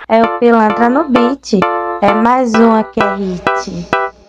É o pilantra no beat, é mais uma que é hit.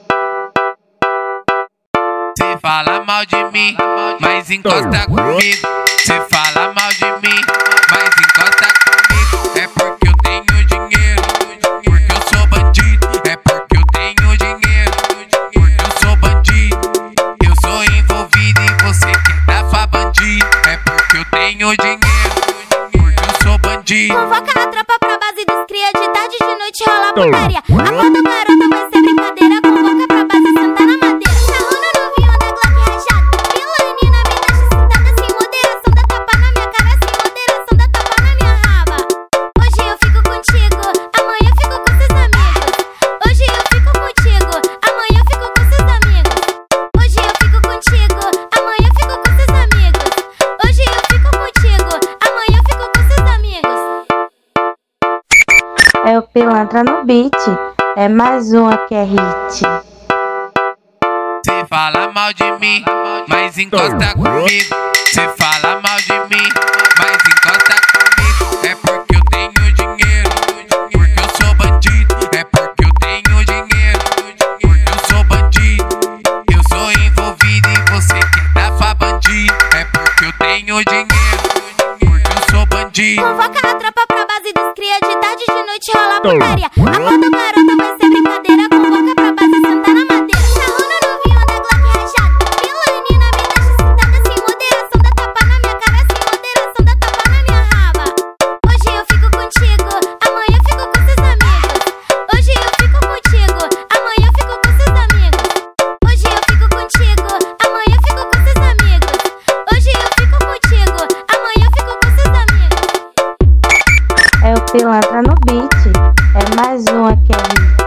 Cê fala mal de mim, mas encosta comigo. Cê fala mal de mim, mas encosta comigo. É porque eu tenho dinheiro, porque eu sou bandido. É porque eu tenho dinheiro, porque eu sou bandido. Eu sou envolvido e você quer dar pra bandido. É porque eu tenho dinheiro, porque eu sou bandido. Convoca a tropa pra base dos cria, de tarde de noite rola putaria. Acorda garota, vai ser brincadeira. Convoca pra base, senta na madeira. Charrona no vinho da Glock rajada. Pilanina me deixa excitada sem moderação. Dá tapa na minha cara sem moderação. Dá tapa na minha raba. Hoje eu fico contigo, amanhã eu fico com seus amigos. Hoje eu fico contigo, amanhã eu fico com seus amigos. Hoje eu fico contigo, amanhã eu fico com seus amigos. Hoje eu fico contigo, amanhã eu fico com seus amigos. É o pilantra no beat, é mais uma que é hit. Cê fala mal de mim, mas encosta comigo. Cê fala mal de mim, mas encosta comigo. É porque eu tenho dinheiro, porque eu sou bandido. É porque eu tenho dinheiro, porque eu sou bandido. Eu sou envolvido e você quer dar pra bandido. É porque eu tenho dinheiro, porque eu sou bandido. Convoca a tropa pra base dos cria, de tarde de noite rola putaria. Acorda garota, vai ser brincadeira. Convoca pra base, senta na madeira. Charrona no vinho da Glock rajada. Pilanina me deixa excitada sem moderação. Dá tapa na minha cara sem moderação. Dá tapa na minha raba. Hoje eu fico contigo, amanhã eu fico com seus amigos. Hoje eu fico contigo, amanhã eu fico com seus amigos. Hoje eu fico contigo, amanhã eu fico com seus amigos. Hoje eu fico contigo, amanhã eu fico com seus amigos. É o pilantra no beat, é mais uma que é hit.